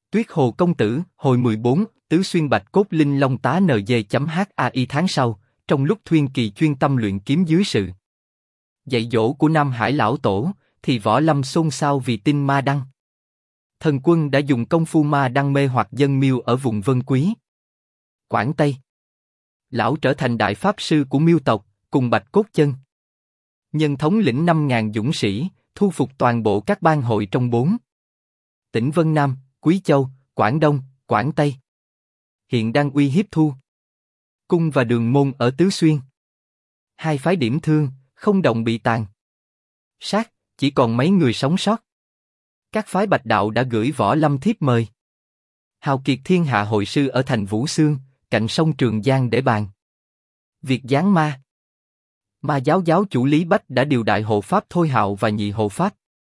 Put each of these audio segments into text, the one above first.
Tuyết Hồ Công Tử, hồi 14, Tứ Xuyên Bạch Cốt Linh Long Tá NG.HAI tháng sau, trong lúc Thuyên Kỳ chuyên tâm luyện kiếm dưới sự dạy dỗ của Nam Hải Lão Tổ, thì Võ Lâm xôn xao vì tin Ma Đăng. Thần quân đã dùng công phu Ma Đăng mê hoặc dân Miêu ở vùng Vân Quý, Quảng Tây. Lão trở thành đại pháp sư của Miêu tộc, cùng Bạch Cốt Chân Nhân thống lĩnh 5.000 dũng sĩ, thu phục toàn bộ các bang hội trong 4 tỉnh Vân Nam, Quý Châu, Quảng Đông, Quảng Tây. Hiện đang uy hiếp Thu Cung và Đường Môn ở Tứ Xuyên. Hai phái điểm thương, không động bị tàn sát, chỉ còn mấy người sống sót. Các phái Bạch Đạo đã gửi Võ Lâm thiếp mời hào kiệt thiên hạ hội sư ở thành Vũ Xương, cạnh sông Trường Giang để bàn việc giáng ma. Ma giáo giáo chủ Lý Bách đã điều đại hộ pháp Thôi Hạo và nhị hộ pháp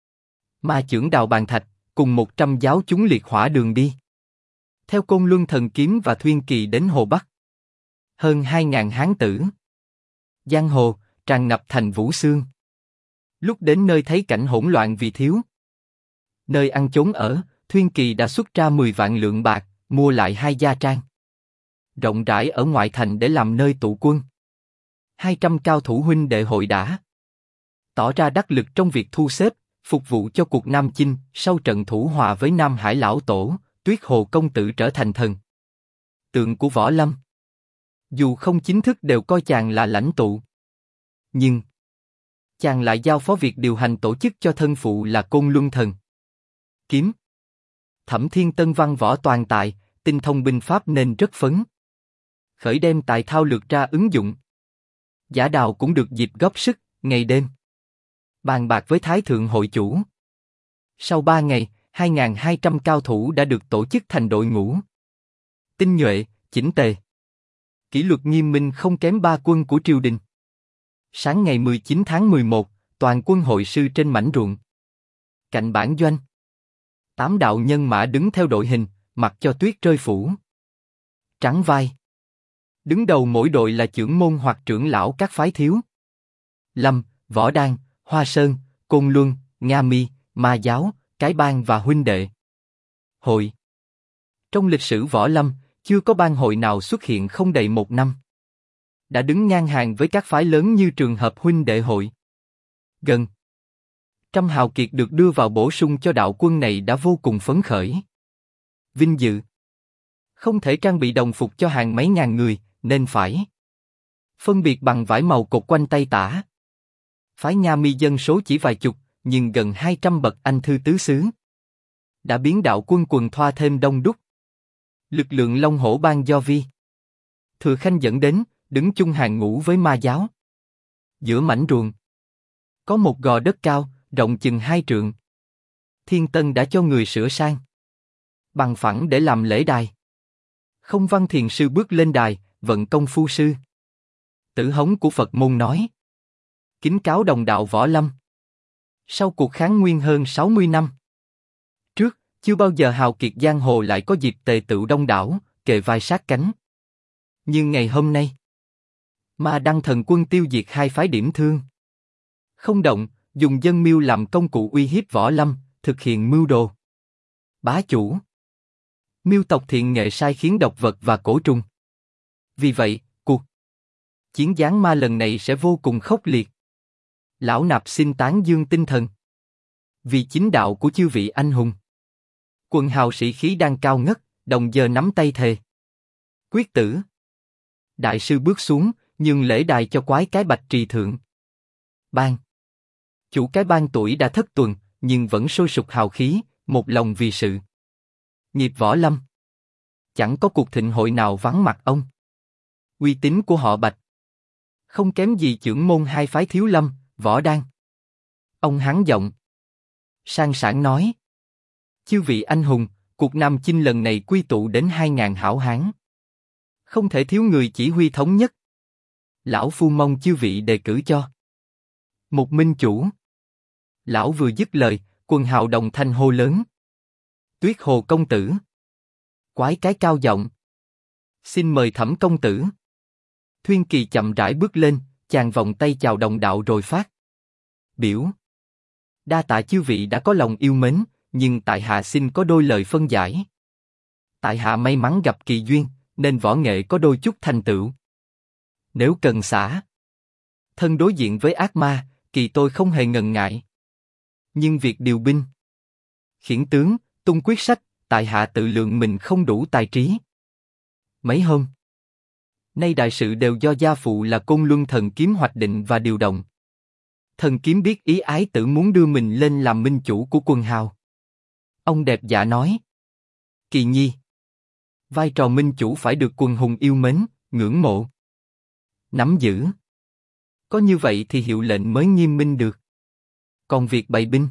Ma trưởng Đào Bàn Thạch, cùng 100 giáo chúng liệt hỏa đường đi theo Côn Luân Thần Kiếm và Thuyên Kỳ đến Hồ Bắc. Hơn 2.000 hán tử giang hồ tràn ngập thành Vũ Xương. Lúc đến nơi thấy cảnh hỗn loạn vì thiếu nơi ăn chốn ở, Thuyên Kỳ đã xuất ra 10 vạn lượng bạc, mua lại 2 gia trang rộng rãi ở ngoại thành để làm nơi tụ quân. 200 cao thủ huynh đệ hội đã tỏ ra đắc lực trong việc thu xếp, phục vụ cho cuộc Nam Chinh. Sau trận thủ hòa với Nam Hải Lão Tổ, Tuyết Hồ Công Tử trở thành thần tượng của Võ Lâm. Dù không chính thức đều coi chàng là lãnh tụ, nhưng chàng lại giao phó việc điều hành tổ chức cho thân phụ là Côn Luân Thần Kiếm. Thẩm Thiên Tân văn võ toàn tài, tinh thông binh pháp nên rất phấn khởi đem tài thao lược ra ứng dụng. Giả Đào cũng được dịp góp sức, ngày đêm bàn bạc với Thái Thượng hội chủ. Sau 3 ngày, 2.200 cao thủ đã được tổ chức thành đội ngũ tinh nhuệ, chỉnh tề, kỷ luật nghiêm minh không kém 3 quân của triều đình. Sáng ngày 19 tháng 11, toàn quân hội sư trên mảnh ruộng cạnh bản doanh. 8 đạo nhân mã đứng theo đội hình, mặc cho tuyết rơi phủ trắng vai. Đứng đầu mỗi đội là trưởng môn hoặc trưởng lão các phái Thiếu Lâm, Võ Đan, Hoa Sơn, Côn Luân, Nga Mi, Ma Giáo, Cái Bang và huynh đệ hội. Trong lịch sử Võ Lâm, chưa có bang hội nào xuất hiện không đầy 1 năm đã đứng ngang hàng với các phái lớn như trường hợp huynh đệ hội. Gần trăm hào kiệt được đưa vào bổ sung cho đạo quân này đã vô cùng phấn khởi, vinh dự. Không thể trang bị đồng phục cho hàng mấy ngàn người, nên phải phân biệt bằng vải màu cột quanh tay tả. Phái Nga Mi dân số chỉ vài chục, nhưng gần 200 bậc anh thư tứ xứ đã biến đạo quân quần thoa thêm đông đúc. Lực lượng Long Hổ Bang do Vi Thừa Khanh dẫn đến, đứng chung hàng ngũ với Ma Giáo. Giữa mảnh ruộng có một gò đất cao, rộng chừng 2 trượng. Thiên Tân đã cho người sửa sang bằng phẳng để làm lễ đài. Không Văn Thiền sư bước lên đài, vận công phu sư Tử Hống của Phật môn nói: kính cáo đồng đạo Võ Lâm. Sau cuộc kháng nguyên hơn 60 năm trước, chưa bao giờ hào kiệt giang hồ lại có dịp tề tựu đông đảo, kề vai sát cánh. Nhưng ngày hôm nay, Ma Đăng thần quân tiêu diệt 2 phái điểm thương, không động, dùng dân Miêu làm công cụ uy hiếp Võ Lâm, thực hiện mưu đồ bá chủ. Miêu tộc thiện nghệ sai khiến độc vật và cổ trùng. Vì vậy, cuộc chiến giáng ma lần này sẽ vô cùng khốc liệt. Lão nạp xin tán dương tinh thần vì chính đạo của chư vị anh hùng. Quần hào sĩ khí đang cao ngất, đồng giờ nắm tay thề quyết tử. Đại sư bước xuống, nhường lễ đài cho quái cái Bạch Trì Thượng Bang. Chủ cái bang tuổi đã thất tuần, nhưng vẫn sôi sục hào khí, một lòng vì sự nghiệp Võ Lâm. Chẳng có cuộc thịnh hội nào vắng mặt ông. Uy tín của họ Bạch không kém gì trưởng môn 2 phái Thiếu Lâm, Võ Đan. Ông hắn giọng sang sảng nói: chư vị anh hùng, cuộc Nam Chinh lần này quy tụ đến 2.000 hảo hán, không thể thiếu người chỉ huy thống nhất. Lão phu mong chư vị đề cử cho một minh chủ. Lão vừa dứt lời, quần hào đồng thanh hô lớn: Tuyết Hồ Công Tử. Quái cái cao giọng: xin mời Thẩm công tử. Thuyên Kỳ chậm rãi bước lên, chàng vòng tay chào đồng đạo rồi phát biểu: đa tạ chư vị đã có lòng yêu mến, nhưng tại hạ xin có đôi lời phân giải. Tại hạ may mắn gặp kỳ duyên, nên võ nghệ có đôi chút thành tựu. Nếu cần xả thân đối diện với ác ma, kỳ tôi không hề ngần ngại. Nhưng việc điều binh, khiển tướng, tung quyết sách, tại hạ tự lượng mình không đủ tài trí. Mấy hôm nay đại sự đều do gia phụ là Côn Luân Thần Kiếm hoạch định và điều động. Thần Kiếm biết ý ái tử muốn đưa mình lên làm minh chủ của quần hào. Ông đẹp dạ nói: Kỳ nhi, vai trò minh chủ phải được quần hùng yêu mến, ngưỡng mộ, nắm giữ. Có như vậy thì hiệu lệnh mới nghiêm minh được. Còn việc bày binh,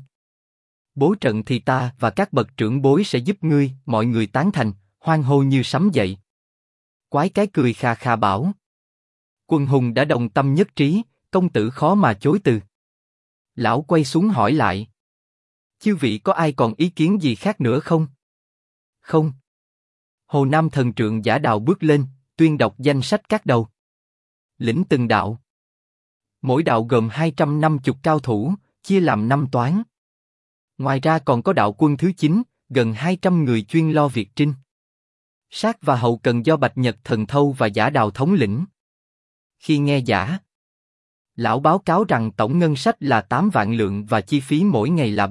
bố trận thì ta và các bậc trưởng bối sẽ giúp ngươi. Mọi người tán thành, hoan hô như sấm dậy. Quái cái cười khà khà bảo: Quần hùng đã đồng tâm nhất trí, công tử khó mà chối từ. Lão quay xuống hỏi lại: Chư vị có ai còn ý kiến gì khác nữa không? Không. Hồ Nam thần trượng giả đạo bước lên, tuyên đọc danh sách các đầu. Lĩnh từng đạo. Mỗi đạo gồm 250 cao thủ, chia làm 5 toán. Ngoài ra còn có đạo quân thứ 9, gần 200 người chuyên lo việc trinh sát và hậu cần do Bạch Nhật Thần Thâu và Giả Đào thống lĩnh. Khi nghe Giả lão báo cáo rằng tổng ngân sách là 8 vạn lượng và chi phí mỗi ngày là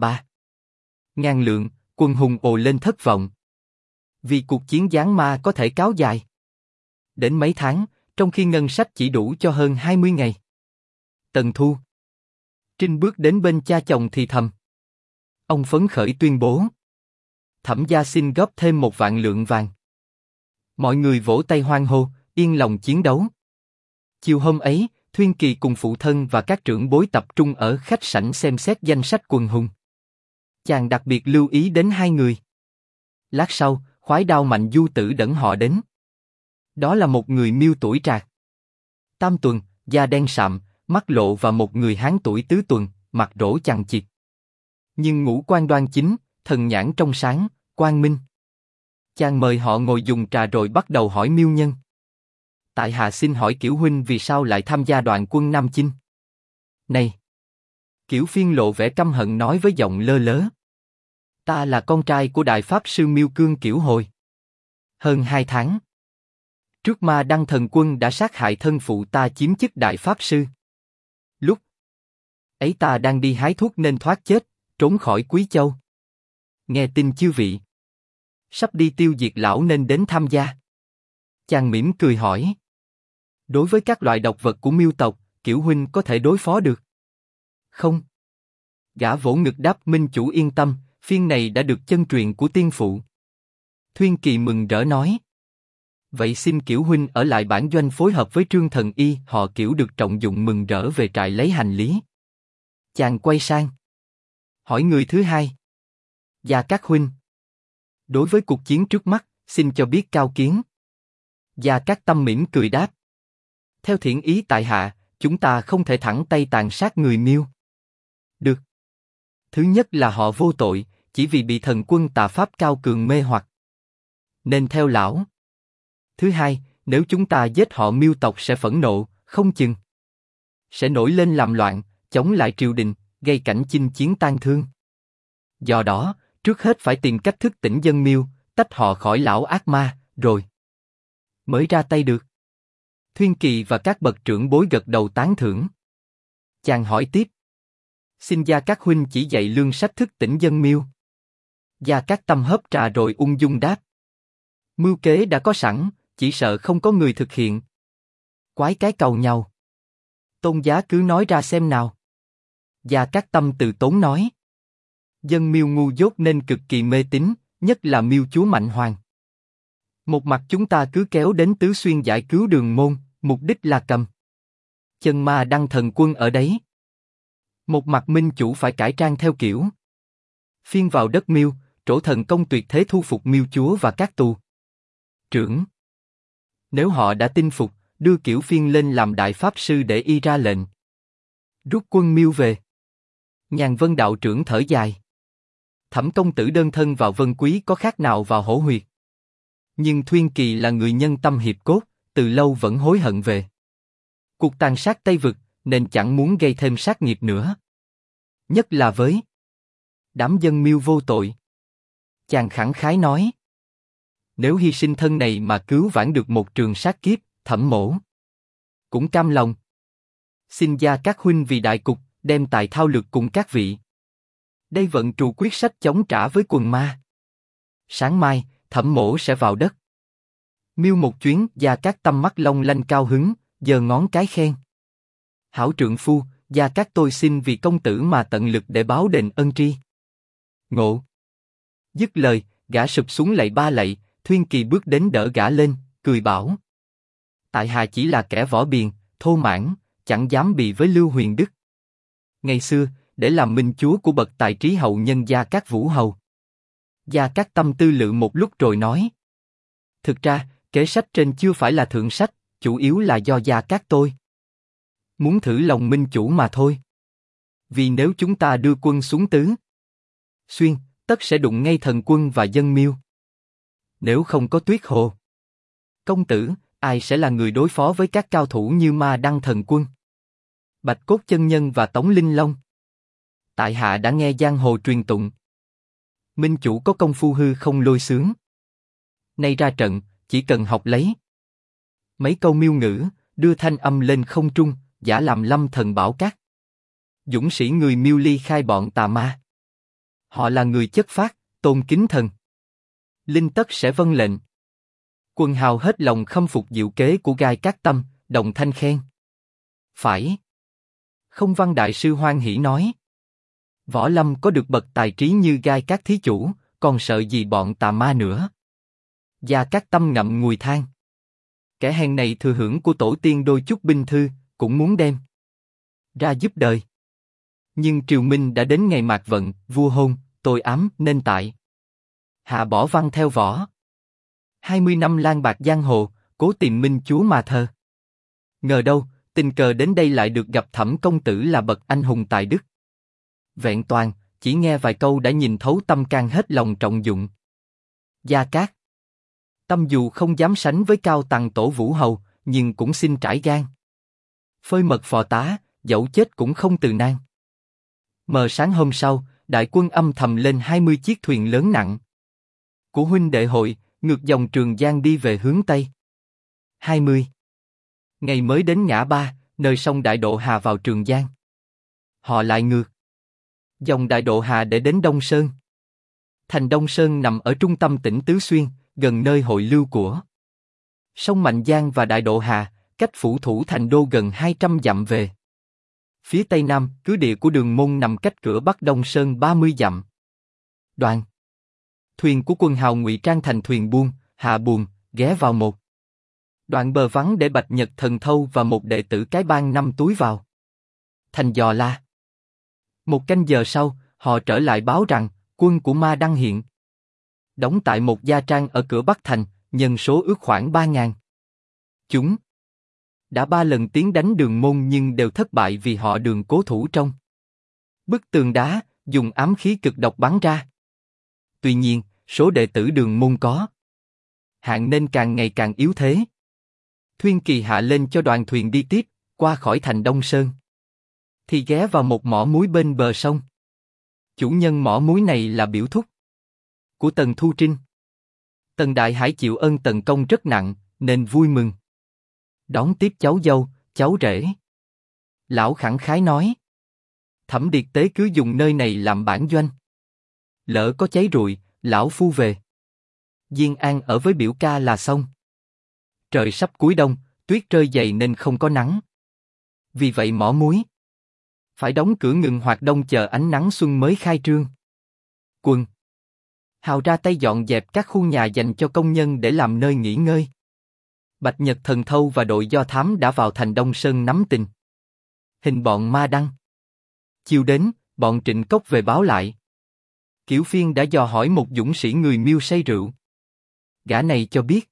3.000 lượng, quần hùng ồ lên thất vọng. Vì cuộc chiến giáng ma có thể kéo dài đến mấy tháng, trong khi ngân sách chỉ đủ cho hơn 20 ngày. Tần Thu Trinh bước đến bên cha chồng thì thầm. Ông phấn khởi tuyên bố: Thẩm gia xin góp thêm 1 vạn lượng vàng. Mọi người vỗ tay hoan hô, yên lòng chiến đấu. Chiều hôm ấy, Thuyên Kỳ cùng phụ thân và các trưởng bối tập trung ở khách sảnh xem xét danh sách quần hùng. Chàng đặc biệt lưu ý đến 2 người. Lát sau, khoái đao Mạnh Du Tử đẫn họ đến. Đó là một người Miêu tuổi trạc, tam tuần, da đen sạm, mắt lộ, và một người Hán tuổi tứ tuần, mặt rỗ chằng chịt. Nhưng ngũ quan đoan chính, thần nhãn trong sáng, quang minh. Chàng mời họ ngồi dùng trà rồi bắt đầu hỏi Miêu nhân. Tại hạ xin hỏi Kiểu huynh vì sao lại tham gia đoàn quân Nam Chinh? Này! Kiểu Phiên lộ vẻ căm hận nói với giọng lơ lớ. Ta là con trai của Đại Pháp Sư Miêu Cương Kiểu Hồi. Hơn 2 tháng trước Ma Đăng Thần Quân đã sát hại thân phụ ta chiếm chức Đại Pháp Sư. Lúc ấy ta đang đi hái thuốc nên thoát chết, trốn khỏi Quý Châu. Nghe tin chư vị sắp đi tiêu diệt lão nên đến tham gia. Chàng mỉm cười hỏi: Đối với các loại độc vật của Miêu tộc, Kiểu huynh có thể đối phó được không? Gã vỗ ngực đáp: Minh chủ yên tâm, phiên này đã được chân truyền của tiên phụ. Thuyên Kỳ mừng rỡ nói: Vậy xin Kiểu huynh ở lại bản doanh phối hợp với Trương Thần Y. Họ Kiểu được trọng dụng mừng rỡ về trại lấy hành lý. Chàng quay sang hỏi người thứ hai: Gia Cát huynh, đối với cuộc chiến trước mắt, xin cho biết cao kiến. Gia Cát Tâm mỉm cười đáp: Theo thiện ý tại hạ, chúng ta không thể thẳng tay tàn sát người Miêu được. Thứ nhất là họ vô tội, chỉ vì bị thần quân tà pháp cao cường mê hoặc, nên theo lão. Thứ hai, nếu chúng ta giết họ, Miêu tộc sẽ phẫn nộ, không chừng sẽ nổi lên làm loạn, chống lại triều đình, gây cảnh chinh chiến tan thương. Do đó, trước hết phải tìm cách thức tỉnh dân Miêu, tách họ khỏi lão ác ma, rồi mới ra tay được. Thuyên Kỳ và các bậc trưởng bối gật đầu tán thưởng. Chàng hỏi tiếp: Xin Gia Cát huynh chỉ dạy lương sách thức tỉnh dân Miêu. Gia Cát Tâm hớp trà rồi ung dung đáp: Mưu kế đã có sẵn, chỉ sợ không có người thực hiện. Quái cái cầu nhau. Tôn giá cứ nói ra xem nào. Gia Cát Tâm từ tốn nói: Dân Miêu ngu dốt nên cực kỳ mê tín, nhất là Miêu chúa Mạnh Hoàng. Một mặt chúng ta cứ kéo đến Tứ Xuyên giải cứu Đường Môn, mục đích là cầm chân Ma Đăng Thần Quân ở đấy. Một mặt minh chủ phải cải trang theo kiểu Phiên vào đất Miêu, trổ thần công tuyệt thế thu phục Miêu chúa và các tù trưởng. Nếu họ đã tin phục, đưa Kiểu Phiên lên làm Đại Pháp Sư để y ra lệnh rút quân Miêu về. Nhàn Vân đạo trưởng thở dài: Thẩm công tử đơn thân vào Vân Quý có khác nào vào hổ huyệt. Nhưng Thuyên Kỳ là người nhân tâm hiệp cốt, từ lâu vẫn hối hận về cuộc tàn sát Tây Vực, nên chẳng muốn gây thêm sát nghiệp nữa. Nhất là với đám dân Miêu vô tội. Chàng khẳng khái nói: Nếu hy sinh thân này mà cứu vãn được một trường sát kiếp, Thẩm mỗ cũng cam lòng. Xin gia các huynh vì đại cục, đem tài thao lược cùng các vị. Đây vận trù quyết sách chống trả với quần ma. Sáng mai, Thẩm mỗ sẽ vào đất. Miêu một chuyến, Gia Cát Tâm mắt long lanh cao hứng, giơ ngón cái khen. Hảo trượng phu, Gia Cát tôi xin vì công tử mà tận lực để báo đền ân tri. Ngộ. Dứt lời, gã sụp xuống lạy ba lạy, Thuyên Kỳ bước đến đỡ gã lên, cười bảo. Tại hạ chỉ là kẻ võ biền, thô mãn, chẳng dám bì với Lưu Huyền Đức. Ngày xưa, để làm minh chúa của bậc tài trí hậu nhân Gia Cát Vũ hầu. Gia Cát Tâm tư lự một lúc rồi nói. Thực ra, kế sách trên chưa phải là thượng sách, chủ yếu là do Gia Cát tôi muốn thử lòng minh chủ mà thôi. Vì nếu chúng ta đưa quân xuống Tứ Xuyên, tất sẽ đụng ngay thần quân và dân Miêu. Nếu không có Tuyết Hồ công tử, ai sẽ là người đối phó với các cao thủ như Ma Đăng thần quân, Bạch Cốt chân nhân và Tống Linh Long? Tại hạ đã nghe giang hồ truyền tụng, minh chủ có công phu hư không lôi xướng. Nay ra trận, chỉ cần học lấy mấy câu miêu ngữ, đưa thanh âm lên không trung, giả làm lâm thần bảo các dũng sĩ người Miêu ly khai bọn tà ma. Họ là người chất phác, tôn kính thần, linh tất sẽ vâng lệnh. Quần hào hết lòng khâm phục diệu kế của Gai Cát Tâm, đồng thanh khen. Phải. Không Văn đại sư hoan hỉ nói. Võ lâm có được bậc tài trí như Gai Cát thí chủ, còn sợ gì bọn tà ma nữa? Gia Cát Tâm ngậm ngùi than. Kẻ hèn này thừa hưởng của tổ tiên đôi chút binh thư, cũng muốn đem ra giúp đời. Nhưng triều minh đã đến ngày mạt vận, vua hôn, tôi ám nên tại hạ bỏ văn theo võ. 20 năm lang bạc giang hồ, cố tìm minh chúa mà thơ. Ngờ đâu, tình cờ đến đây lại được gặp Thẩm công tử là bậc anh hùng tài đức. Vẹn toàn, chỉ nghe vài câu đã nhìn thấu tâm can hết lòng trọng dụng. Gia Cát Tâm dù không dám sánh với cao tầng tổ Vũ hầu, nhưng cũng xin trải gan. Phơi mật phò tá, dẫu chết cũng không từ nan. Mờ sáng hôm sau, đại quân âm thầm lên 20 chiếc thuyền lớn nặng của huynh đệ hội, ngược dòng Trường Giang đi về hướng Tây. 20 ngày mới đến ngã ba, nơi sông Đại Độ Hà vào Trường Giang. Họ lại ngược dòng Đại Độ Hà để đến Đông Sơn. Thành Đông Sơn nằm ở trung tâm tỉnh Tứ Xuyên, gần nơi hội lưu của sông Mạnh Giang và Đại Độ Hà, cách phủ thủ thành đô gần 200 dặm về phía tây nam, cứ địa của Đường Môn nằm cách cửa Bắc Đông Sơn 30 dặm. Đoàn thuyền của quân hào ngụy trang thành thuyền buôn, hạ buồm, ghé vào một đoạn bờ vắng để Bạch Nhật Thần Thâu và một đệ tử cái bang 5 túi vào thành dò la. Một canh giờ sau, họ trở lại báo rằng quân của Ma Đăng hiện đóng tại một gia trang ở cửa Bắc thành, nhân số ước khoảng 3.000. Chúng đã 3 lần tiến đánh Đường Môn nhưng đều thất bại vì họ Đường cố thủ trong bức tường đá, dùng ám khí cực độc bắn ra. Tuy nhiên, số đệ tử Đường Môn có hạn nên càng ngày càng yếu thế. Thuyên Kỳ hạ lên cho đoàn thuyền đi tiếp, qua khỏi thành Đông Sơn, thì ghé vào một mỏ muối bên bờ sông. Chủ nhân mỏ muối này là biểu thúc của Tần Thu Trinh. Tần Đại Hải chịu ơn Tần công rất nặng, nên vui mừng đón tiếp cháu dâu, cháu rể. Lão khẳng khái nói: Thẩm Điệt Tế cứ dùng nơi này làm bản doanh. Lỡ có cháy rụi, lão phu về Diên An ở với biểu ca là xong. Trời sắp cuối đông, tuyết rơi dày nên không có nắng. Vì vậy mỏ muối phải đóng cửa ngừng hoạt động chờ ánh nắng xuân mới khai trương. Quân hào ra tay dọn dẹp các khu nhà dành cho công nhân để làm nơi nghỉ ngơi. Bạch Nhật Thần Thâu và đội do thám đã vào thành Đông Sơn nắm tình hình bọn Ma Đăng. Chiều đến, bọn Trịnh Cốc về báo lại. Kiểu Phiên đã dò hỏi một dũng sĩ người Miêu say rượu. Gã này cho biết,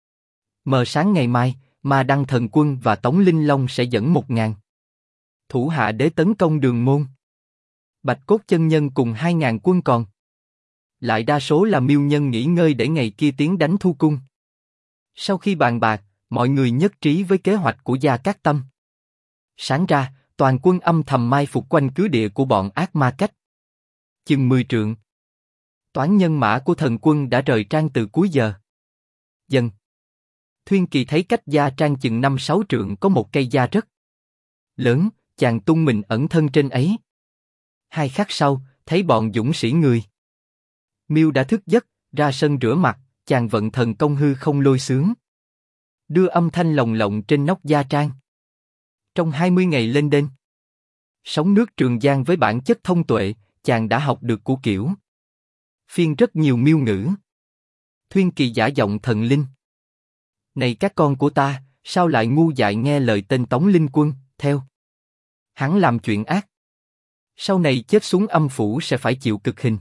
mờ sáng ngày mai, Ma Đăng thần quân và Tống Linh Long sẽ dẫn 1.000 thủ hạ để tấn công Đường Môn. Bạch Cốt chân nhân cùng 2.000 quân còn lại đa số là Miêu nhân nghỉ ngơi để ngày kia tiến đánh Thu Cung. Sau khi bàn bạc, mọi người nhất trí với kế hoạch của Gia Cát Tâm. Sáng ra, toàn quân âm thầm mai phục quanh cứ địa của bọn ác ma cách chừng 10 trượng. Toán nhân mã của thần quân đã rời trang từ cuối giờ. Dần. Thuyên Kỳ thấy cách Gia Trang chừng 5-6 trượng có một cây gia rất lớn, chàng tung mình ẩn thân trên ấy. 2 khắc sau, thấy bọn dũng sĩ người Miêu đã thức giấc, ra sân rửa mặt, chàng vận thần công hư không lôi xướng, đưa âm thanh lồng lộng trên nóc Gia Trang. Trong 20 ngày lên đên, sóng nước Trường Giang với bản chất thông tuệ, chàng đã học được của kiểu phiên rất nhiều miêu ngữ. Thuyên Kỳ giả giọng thần linh: này các con của ta, sao lại ngu dại nghe lời tên Tống Linh Quân, theo hắn làm chuyện ác, sau này chết xuống âm phủ sẽ phải chịu cực hình.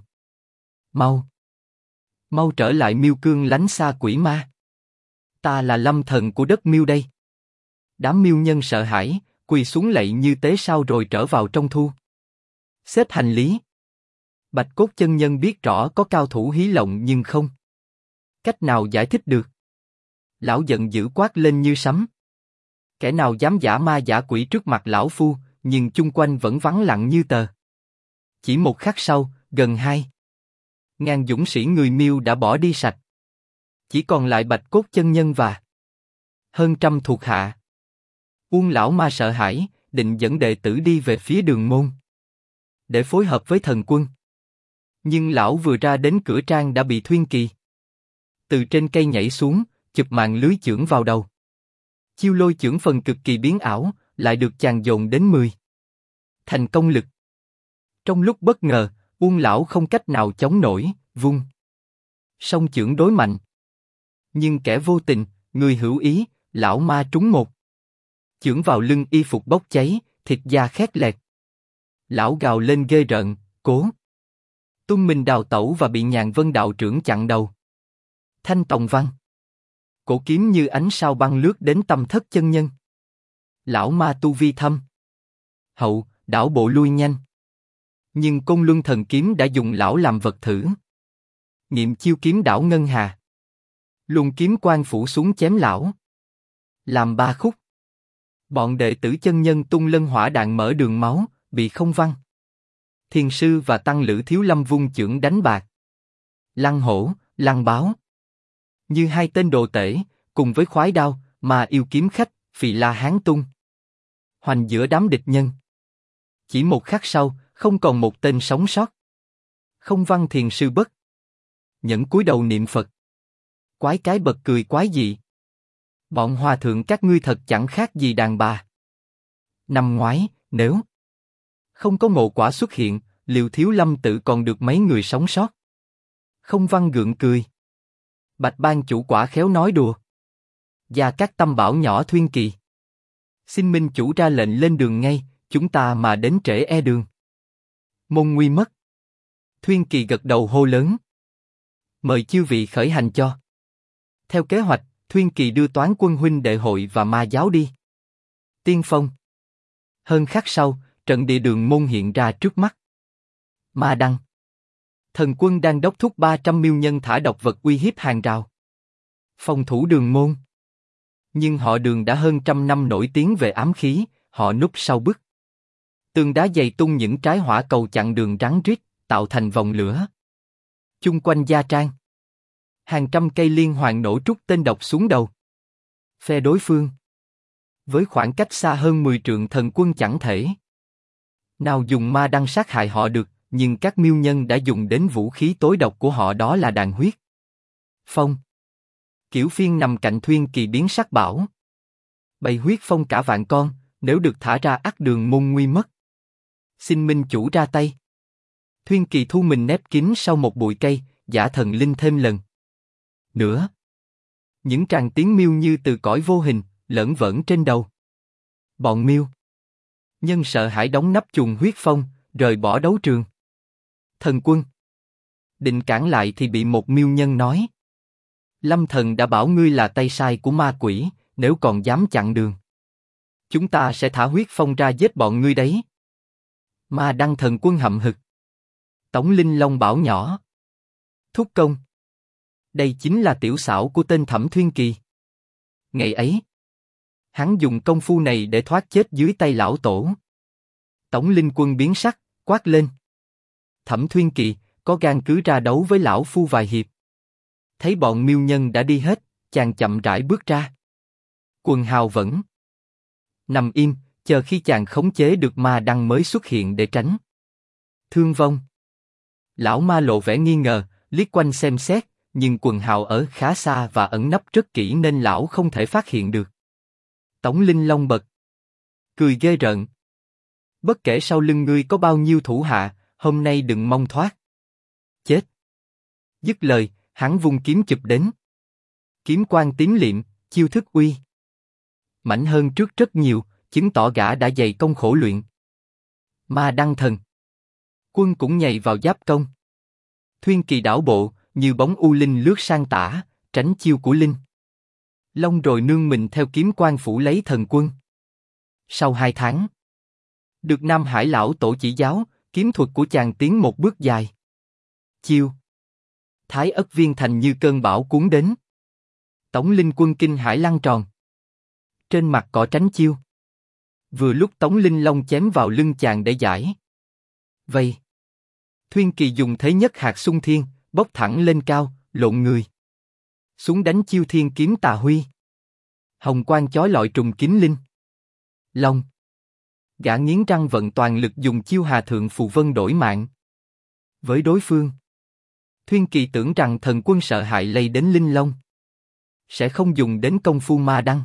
Mau trở lại Miêu Cương lánh xa quỷ ma. Ta là lâm thần của đất Miêu đây. Đám miêu nhân sợ hãi, quỳ xuống lạy như tế sao rồi trở vào trong thu xếp hành lý. Bạch Cốt chân nhân biết rõ có cao thủ hí lộng nhưng không cách nào giải thích được. Lão giận dữ quát lên như sấm: kẻ nào dám giả ma giả quỷ trước mặt lão phu? Nhưng chung quanh vẫn vắng lặng như tờ. Chỉ một khắc sau, gần 2.000 dũng sĩ người Miêu đã bỏ đi sạch. Chỉ còn lại Bạch Cốt chân nhân và hơn trăm thuộc hạ. Uông lão ma sợ hãi, định dẫn đệ tử đi về phía Đường Môn để phối hợp với thần quân. Nhưng lão vừa ra đến cửa trang đã bị Thuyên Kỳ từ trên cây nhảy xuống, chụp mạng lưới chưởng vào đầu. Chiêu lôi chưởng phần cực kỳ biến ảo, lại được chàng dồn đến 10 thành công lực. Trong lúc bất ngờ, Uông lão không cách nào chống nổi, vung song chưởng đối mạnh. Nhưng kẻ vô tình, người hữu ý, lão ma trúng một chưởng vào lưng y phục bốc cháy, thịt da khét lẹt. Lão gào lên ghê rợn, cố tung mình đào tẩu và bị Nhàn Vân đạo trưởng chặn đầu. Thanh Tòng Văn, cổ kiếm như ánh sao băng lướt đến tâm thất chân nhân. Lão ma tu vi thâm hậu, đảo bộ lui nhanh. Nhưng Côn Luân thần kiếm đã dùng lão làm vật thử. Nghiệm chiêu kiếm đảo ngân hà, luồng kiếm quang phủ xuống chém lão làm 3 khúc. Bọn đệ tử chân nhân tung lân hỏa đạn mở đường máu, bị không văn Thiền sư và tăng lữ Thiếu Lâm vung chưởng đánh bạc. Lăng hổ, lăng báo như 2 tên đồ tể, cùng với khoái đao, mà yêu kiếm khách, Phì La Hán tung hoành giữa đám địch nhân. Chỉ một khắc sau, không còn một tên sống sót. Không văn thiền sư bất nhẫn cúi đầu niệm Phật. Quái cái bật cười quái dị: bọn hòa thượng các ngươi thật chẳng khác gì đàn bà. Năm ngoái, nếu không có ngộ quả xuất hiện, liệu Thiếu Lâm tự còn được mấy người sống sót? Không văn gượng cười. Bạch Ban chủ quả khéo nói đùa. Gia Cát Tâm bảo nhỏ Thuyên Kỳ: xin minh chủ ra lệnh lên đường ngay, chúng ta mà đến trễ e đường môn nguy mất. Thuyên Kỳ gật đầu hô lớn: mời chư vị khởi hành cho. Theo kế hoạch, Thuyên Kỳ đưa Toán Quân huynh đệ hội và ma giáo đi tiên phong. Hơn khắc sau, trận địa Đường Môn hiện ra trước mắt. Ma Đăng, thần quân đang đốc thúc 300 miêu nhân thả độc vật uy hiếp hàng rào phòng thủ Đường Môn. Nhưng họ Đường đã hơn trăm năm nổi tiếng về ám khí, họ núp sau bức tường đá dày tung những trái hỏa cầu chặn đường rắn rít, tạo thành vòng lửa. Chung quanh Gia Trang, hàng trăm cây liên hoàn nổ trút tên độc xuống đầu phe đối phương. Với khoảng cách xa hơn 10 trượng, thần quân chẳng thể nào dùng ma đăng sát hại họ được, nhưng các miêu nhân đã dùng đến vũ khí tối độc của họ, đó là đàn huyết phong. Kiểu phiên nằm cạnh Thuyên Kỳ biến sắc bảo: bầy huyết phong cả vạn con, nếu được thả ra ắt Đường Môn nguy mất. Xin minh chủ ra tay. Thuyên Kỳ thu mình nép kín sau một bụi cây, giả thần linh thêm lần nữa. Những tràng tiếng miêu như từ cõi vô hình lởn vởn trên đầu. Bọn miêu nhân sợ hãi đóng nắp chuồng huyết phong, rời bỏ đấu trường. Thần quân định cản lại thì bị một miêu nhân nói: Lâm thần đã bảo ngươi là tay sai của ma quỷ, nếu còn dám chặn đường, chúng ta sẽ thả huyết phong ra giết bọn ngươi đấy. Ma Đăng thần quân hậm hực. Tống Linh Long bảo nhỏ: thúc công, đây chính là tiểu xảo của tên Thẩm Thuyên Kỳ. Ngày ấy, hắn dùng công phu này để thoát chết dưới tay lão tổ. Tống Linh Quân biến sắc, quát lên: Thẩm Thuyên Kỳ, có gan cứ ra đấu với lão phu vài hiệp. Thấy bọn miêu nhân đã đi hết, chàng chậm rãi bước ra. Quần hào vẫn nằm im, chờ khi chàng khống chế được ma đăng mới xuất hiện để tránh thương vong. Lão ma lộ vẻ nghi ngờ, liếc quanh xem xét, nhưng quần hào ở khá xa và ẩn nấp rất kỹ nên lão không thể phát hiện được. Tống Linh Long bật cười ghê rợn. Bất kể sau lưng ngươi có bao nhiêu thủ hạ, hôm nay đừng mong thoát. Chết. Dứt lời, hắn vung kiếm chụp đến. Kiếm quang tím liệm, chiêu thức uy mạnh hơn trước rất nhiều, chứng tỏ gã đã dày công khổ luyện. Ma đăng thần quân cũng nhảy vào giáp công. Thuyên kỳ đảo bộ, như bóng u linh lướt sang tả, tránh chiêu của linh long rồi nương mình theo kiếm quang phủ lấy thần quân. Sau 2 tháng, được Nam Hải lão tổ chỉ giáo, kiếm thuật của chàng tiến một bước dài. Chiêu Thái Ất Viên Thành như cơn bão cuốn đến. Tống Linh Quân kinh hải lăn tròn. Trên mặt cỏ tránh chiêu. Vừa lúc Tống Linh Long chém vào lưng chàng để giải vây. Thuyên Kỳ dùng thế nhất hạt xung thiên, bốc thẳng lên cao, lộn người xuống đánh chiêu thiên kiếm tà huy. Hồng quang chói lọi trùng kín linh long. Gã nghiến răng vận toàn lực dùng chiêu Hà Thượng Phù Vân đổi mạng với đối phương. Thuyên Kỳ tưởng rằng thần quân sợ hại lây đến linh long, sẽ không dùng đến công phu ma đăng.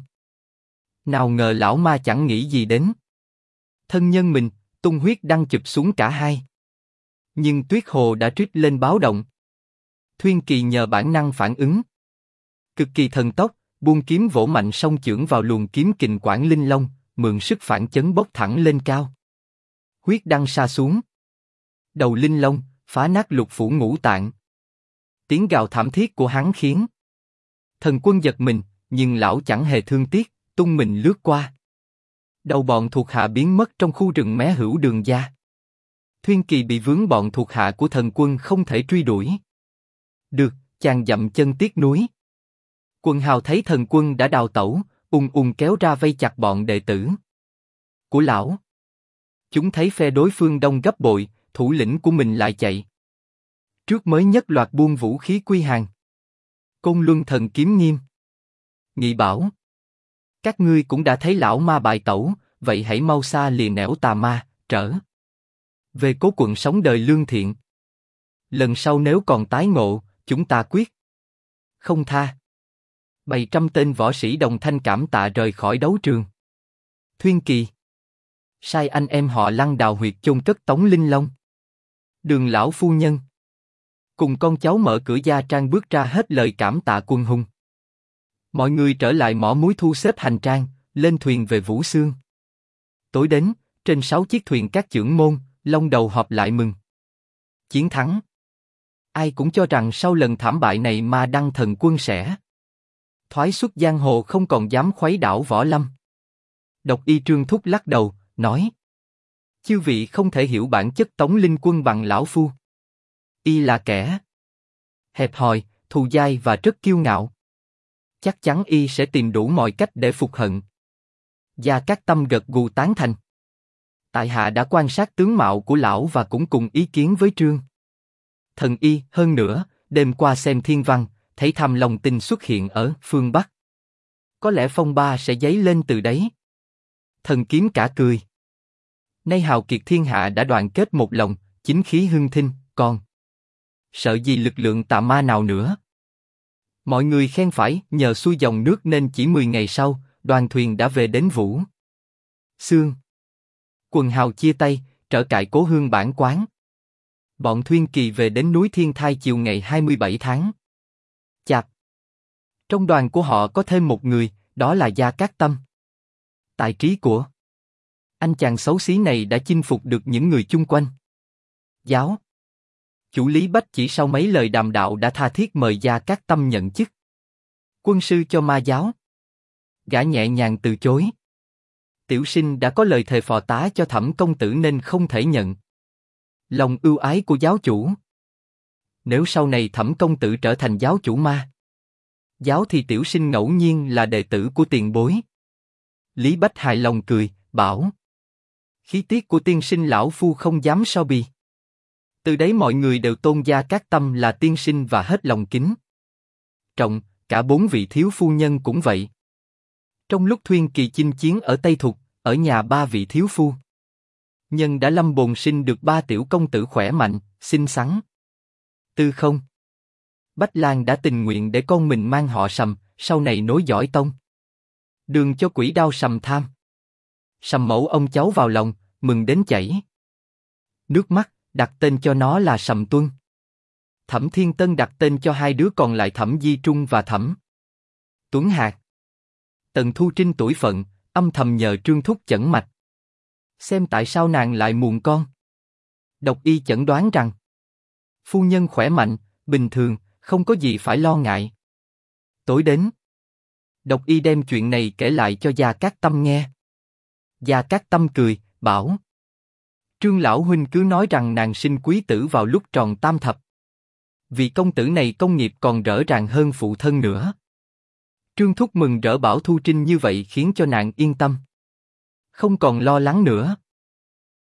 Nào ngờ lão ma chẳng nghĩ gì đến thân nhân mình, tung huyết đăng chụp xuống cả hai. Nhưng Tuyết Hồ đã trích lên báo động. Thuyên Kỳ nhờ bản năng phản ứng, cực kỳ thần tốc, buông kiếm vỗ mạnh song chưởng vào luồng kiếm kình quảng linh long, mượn sức phản chấn bốc thẳng lên cao. Huyết đăng sa xuống. Đầu linh long phá nát lục phủ ngũ tạng. Tiếng gào thảm thiết của hắn khiến thần quân giật mình, nhưng lão chẳng hề thương tiếc, tung mình lướt qua. Đầu bọn thuộc hạ biến mất trong khu rừng mé hữu đường gia. Thuyên Kỳ bị vướng bọn thuộc hạ của thần quân không thể truy đuổi được, chàng dậm chân tiếc nuối. Quần hào thấy thần quân đã đào tẩu, ùn kéo ra vây chặt bọn đệ tử của lão. Chúng thấy phe đối phương đông gấp bội, thủ lĩnh của mình lại chạy. Trước mới nhất loạt buông vũ khí quy hàng. Côn Luân Thần Kiếm nghiêm nghị bảo: các ngươi cũng đã thấy lão ma bại tẩu, vậy hãy mau xa lìa nẻo tà ma, trở về Cố Quận sống đời lương thiện. Lần sau nếu còn tái ngộ, chúng ta quyết không tha. 700 tên võ sĩ đồng thanh cảm tạ rời khỏi đấu trường. Thuyên Kỳ sai anh em họ Lăng đào huyệt chôn cất Tống Linh Long. Đường lão phu nhân cùng con cháu mở cửa gia trang bước ra hết lời cảm tạ quân hùng. Mọi người trở lại mỏ muối thu xếp hành trang, lên thuyền về Vũ Xương. Tối đến, trên 6 chiếc thuyền các chưởng môn, Long Đầu họp lại mừng chiến thắng. Ai cũng cho rằng sau lần thảm bại này Ma Đăng thần quân sẽ thoái xuất giang hồ, không còn dám khuấy đảo võ lâm. Độc Y Trương Thúc lắc đầu, nói: chư vị không thể hiểu bản chất Tống Linh Quân bằng lão phu. Y là kẻ hẹp hòi, thù dai và rất kiêu ngạo. Chắc chắn y sẽ tìm đủ mọi cách để phục hận. Gia Cát Tâm gật gù tán thành. Tại hạ đã quan sát tướng mạo của lão và cũng cùng ý kiến với Trương thần y. Hơn nữa, đêm qua xem thiên văn, thấy Tham Long tinh xuất hiện ở phương Bắc. Có lẽ phong ba sẽ dấy lên từ đấy. Thần Kiếm cả cười. Nay hào kiệt thiên hạ đã đoàn kết một lòng, chính khí hưng thịnh, còn sợ gì lực lượng tà ma nào nữa. Mọi người khen phải, nhờ xuôi dòng nước nên chỉ 10 ngày sau, đoàn thuyền đã về đến Vũ Xương. Quần hào chia tay, trở cại cố hương bản quán. Bọn Thuyên Kỳ về đến núi Thiên Thai chiều ngày 27 tháng Chạp. Trong đoàn của họ có thêm một người, đó là Gia Cát Tâm. Tài trí của anh chàng xấu xí này đã chinh phục được những người chung quanh. Giáo chủ Lý Bách chỉ sau mấy lời đàm đạo đã tha thiết mời Gia Cát Tâm nhận chức quân sư cho ma giáo. Gã nhẹ nhàng từ chối. Tiểu sinh đã có lời thề phò tá cho Thẩm công tử nên không thể nhận lòng ưu ái của giáo chủ. Nếu sau này Thẩm công tử trở thành giáo chủ ma giáo thì tiểu sinh ngẫu nhiên là đệ tử của tiền bối. Lý Bách hài lòng cười, bảo: khí tiết của tiên sinh lão phu không dám so bì. Từ đấy mọi người đều tôn Gia Cát Tâm là tiên sinh và hết lòng kính trọng, cả 4 vị thiếu phu nhân cũng vậy. Trong lúc Thuyên Kỳ chinh chiến ở Tây Thục, ở nhà 3 vị thiếu phu nhân đã lâm bồn sinh được 3 tiểu công tử khỏe mạnh, xinh xắn. Tư Không, Bách Lan đã tình nguyện để con mình mang họ Sầm, sau này nối dõi tông đường cho Quỷ Đao Sầm Tham. Sầm Mẫu ông cháu vào lòng, mừng đến chảy nước mắt, đặt tên cho nó là Sầm Tuân. Thẩm Thiên Tân đặt tên cho 2 đứa còn lại Thẩm Di Trung và Thẩm Tuấn Hạc. Tần Thu Trinh tuổi phận, âm thầm nhờ Trương Thúc chẩn mạch, xem tại sao nàng lại muộn con. Độc y chẩn đoán rằng phu nhân khỏe mạnh, bình thường, không có gì phải lo ngại. Tối đến, Độc y đem chuyện này kể lại cho Gia Cát Tâm nghe. Gia Cát Tâm cười, bảo: Trương lão huynh cứ nói rằng nàng sinh quý tử vào lúc tròn tam thập. Vị công tử này công nghiệp còn rỡ ràng hơn phụ thân nữa. Trương Thúc mừng rỡ bảo Thu Trinh như vậy khiến cho nàng yên tâm, không còn lo lắng nữa.